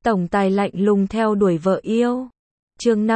Tổng tài lạnh lùng theo đuổi vợ yêu. Chương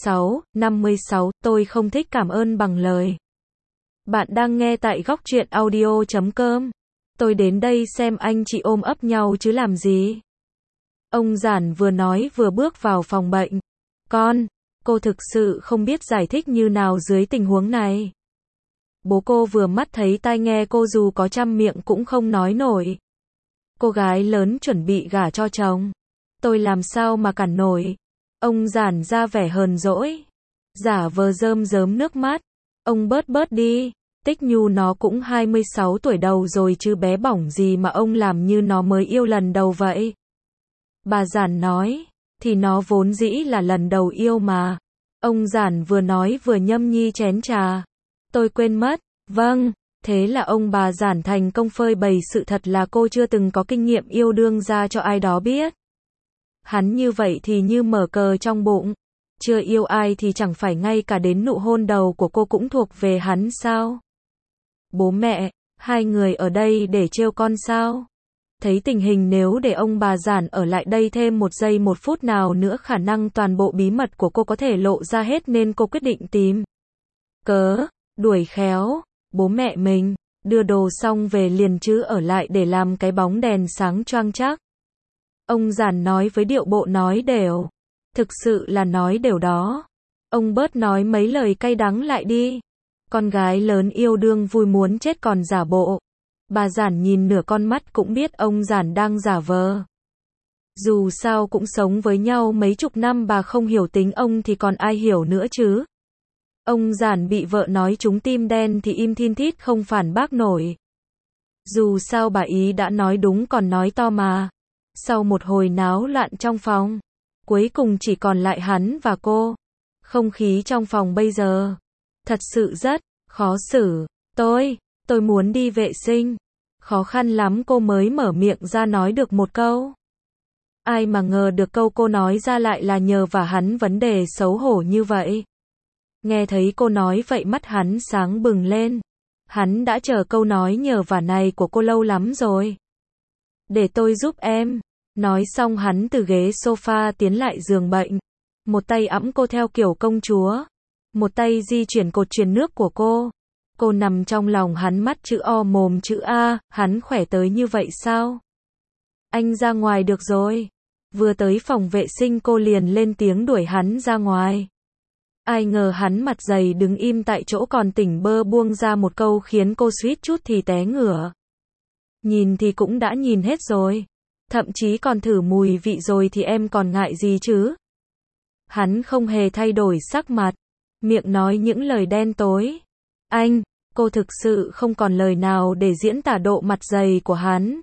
56, tôi không thích cảm ơn bằng lời. Bạn đang nghe tại góc truyện audio.com. Tôi đến đây xem anh chị ôm ấp nhau chứ làm gì. Ông Giản vừa nói vừa bước vào phòng bệnh. Cô thực sự không biết giải thích như nào dưới tình huống này. Bố cô vừa mắt thấy tai nghe cô dù có trăm miệng cũng không nói nổi. Cô gái lớn chuẩn bị gả cho chồng. Tôi làm sao mà cản nổi. Ông Giản ra vẻ hờn dỗi. Giả vờ rơm rớm nước mắt. Ông bớt đi. Tích Nhu nó cũng 26 tuổi đầu rồi chứ bé bỏng gì mà ông làm như nó mới yêu lần đầu vậy. Bà Giản nói. Thì nó vốn dĩ là lần đầu yêu mà. Ông Giản vừa nói vừa nhâm nhi chén trà. Tôi quên mất. Vâng. Thế là ông bà Giản thành công phơi bày sự thật là cô chưa từng có kinh nghiệm yêu đương ra cho ai đó biết. Hắn như vậy thì như mở cờ trong bụng. Chưa yêu ai thì chẳng phải ngay cả đến nụ hôn đầu của cô cũng thuộc về hắn sao? Bố mẹ, hai người ở đây để trêu con sao? Thấy tình hình nếu để ông bà Giản ở lại đây thêm một giây một phút nào nữa khả năng toàn bộ bí mật của cô có thể lộ ra hết nên cô quyết định tìm đuổi khéo. Bố mẹ mình, đưa đồ xong về liền chứ ở lại để làm cái bóng đèn sáng choang chác. Ông Giản nói với điệu bộ nói đều. Thực sự là nói đều đó. Ông bớt nói mấy lời cay đắng lại đi. Con gái lớn yêu đương vui muốn chết còn giả bộ. Bà Giản nhìn nửa con mắt cũng biết ông Giản đang giả vờ. Dù sao cũng sống với nhau mấy chục năm bà không hiểu tính ông thì còn ai hiểu nữa chứ. Ông Giản bị vợ nói trúng tim đen thì im thin thít không phản bác nổi. Dù sao bà ý đã nói đúng còn nói to mà. Sau một hồi náo loạn trong phòng, cuối cùng chỉ còn lại hắn và cô. Không khí trong phòng bây giờ thật sự rất khó xử. Tôi muốn đi vệ sinh. Khó khăn lắm cô mới mở miệng ra nói được một câu. Ai mà ngờ được câu cô nói ra lại là nhờ vả hắn vấn đề xấu hổ như vậy. Nghe thấy cô nói vậy mắt hắn sáng bừng lên. Hắn đã chờ câu nói nhờ vả này của cô lâu lắm rồi. Để tôi giúp em. Nói xong hắn từ ghế sofa tiến lại giường bệnh. Một tay ẵm cô theo kiểu công chúa. Một tay di chuyển cột truyền nước của cô. Cô nằm trong lòng hắn mắt chữ O mồm chữ A. Hắn khỏe tới như vậy sao? Anh ra ngoài được rồi. Vừa tới phòng vệ sinh cô liền lên tiếng đuổi hắn ra ngoài. Ai ngờ hắn mặt dày đứng im tại chỗ còn tỉnh bơ buông ra một câu khiến cô suýt chút thì té ngửa. Nhìn thì cũng đã nhìn hết rồi. Thậm chí còn thử mùi vị rồi thì em còn ngại gì chứ? Hắn không hề thay đổi sắc mặt. Miệng nói những lời đen tối. Cô thực sự không còn lời nào để diễn tả độ mặt dày của hắn.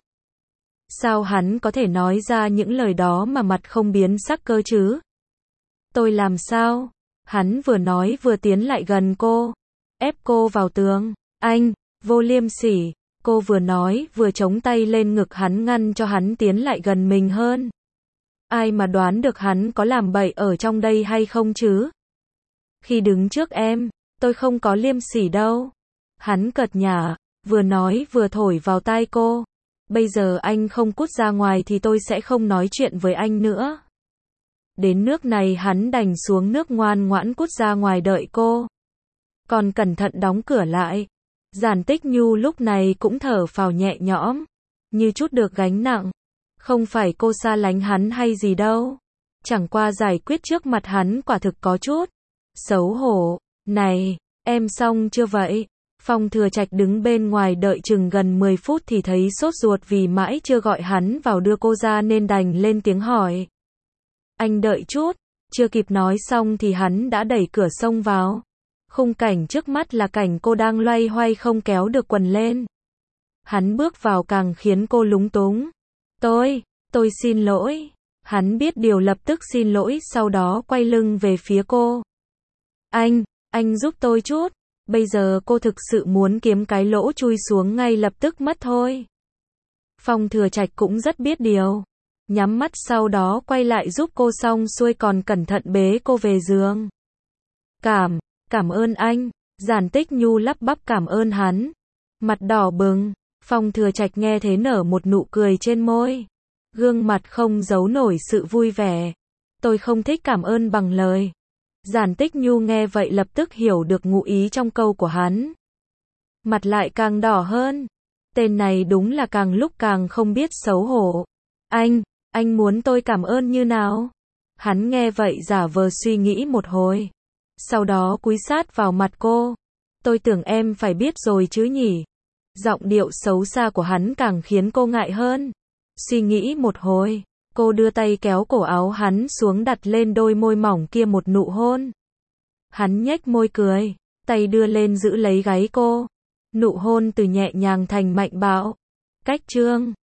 Sao hắn có thể nói ra những lời đó mà mặt không biến sắc cơ chứ? Tôi làm sao? Hắn vừa nói vừa tiến lại gần cô. Ép cô vào tường. Vô liêm sỉ. Cô vừa nói vừa chống tay lên ngực hắn ngăn cho hắn tiến lại gần mình hơn. Ai mà đoán được hắn có làm bậy ở trong đây hay không chứ? Khi đứng trước em, tôi không có liêm sỉ đâu. Hắn cợt nhả, vừa nói vừa thổi vào tai cô. Bây giờ anh không cút ra ngoài thì tôi sẽ không nói chuyện với anh nữa. Đến nước này hắn đành xuống nước ngoan ngoãn cút ra ngoài đợi cô. Còn cẩn thận đóng cửa lại. Giản Tích Nhu lúc này cũng thở phào nhẹ nhõm. Như chút được gánh nặng. Không phải cô xa lánh hắn hay gì đâu. Chẳng qua giải quyết trước mặt hắn quả thực có chút xấu hổ. Này, em xong chưa vậy? Phong Thừa Trạch đứng bên ngoài đợi chừng gần 10 phút thì thấy sốt ruột vì mãi chưa gọi hắn vào đưa cô ra nên đành lên tiếng hỏi. Anh đợi chút. Chưa kịp nói xong thì hắn đã đẩy cửa xông vào. Khung cảnh trước mắt là cảnh cô đang loay hoay không kéo được quần lên. Hắn bước vào càng khiến cô lúng túng. Tôi xin lỗi. Hắn biết điều lập tức xin lỗi sau đó quay lưng về phía cô. Anh giúp tôi chút. Bây giờ cô thực sự muốn kiếm cái lỗ chui xuống ngay lập tức mất thôi. Phong Thừa Trạch cũng rất biết điều. Nhắm mắt sau đó quay lại giúp cô xong xuôi còn cẩn thận bế cô về giường. Cảm ơn anh. Giản Tích Nhu lắp bắp cảm ơn hắn. Mặt đỏ bừng. Phong Thừa Trạch nghe thế nở một nụ cười trên môi. Gương mặt không giấu nổi sự vui vẻ. Tôi không thích cảm ơn bằng lời. Giản Tích Nhu nghe vậy lập tức hiểu được ngụ ý trong câu của hắn. Mặt lại càng đỏ hơn. Tên này đúng là càng lúc càng không biết xấu hổ. Anh muốn tôi cảm ơn như nào? Hắn nghe vậy giả vờ suy nghĩ một hồi. Sau đó cúi sát vào mặt cô. Tôi tưởng em phải biết rồi chứ nhỉ? Giọng điệu xấu xa của hắn càng khiến cô ngại hơn. Suy nghĩ một hồi, cô đưa tay kéo cổ áo hắn xuống đặt lên đôi môi mỏng kia một nụ hôn. Hắn nhếch môi cười, tay đưa lên giữ lấy gáy cô. Nụ hôn từ nhẹ nhàng thành mạnh bạo. Cách chương